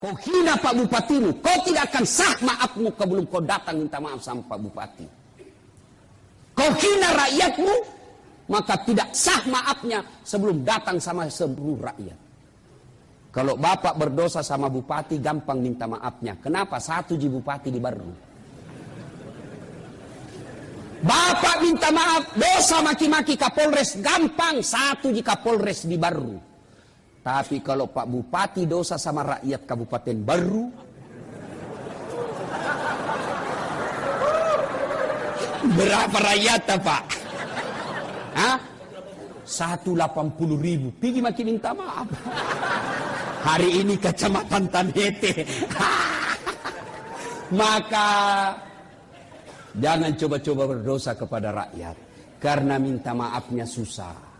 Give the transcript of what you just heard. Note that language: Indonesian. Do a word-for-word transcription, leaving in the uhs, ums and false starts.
Kau hina Pak Bupatimu, kau tidak akan sah maafmu sebelum kau datang minta maaf sama Pak Bupati. Kau hina rakyatmu, maka tidak sah maafnya sebelum datang sama seluruh rakyat. Kalau Bapak berdosa sama Bupati, gampang minta maafnya. Kenapa? Satu ji Bupati di Baru. Bapak minta maaf, dosa maki-maki Kapolres, gampang. Satu ji Kapolres di Baru. Tapi kalau Pak Bupati dosa sama rakyat Kabupaten Baru, berapa rakyatnya Pak? Hah? seratus delapan puluh ribu. Pergi makin minta maaf. Hari ini Kecamatan Tanete. Maka jangan coba-coba berdosa kepada rakyat. Karena minta maafnya susah.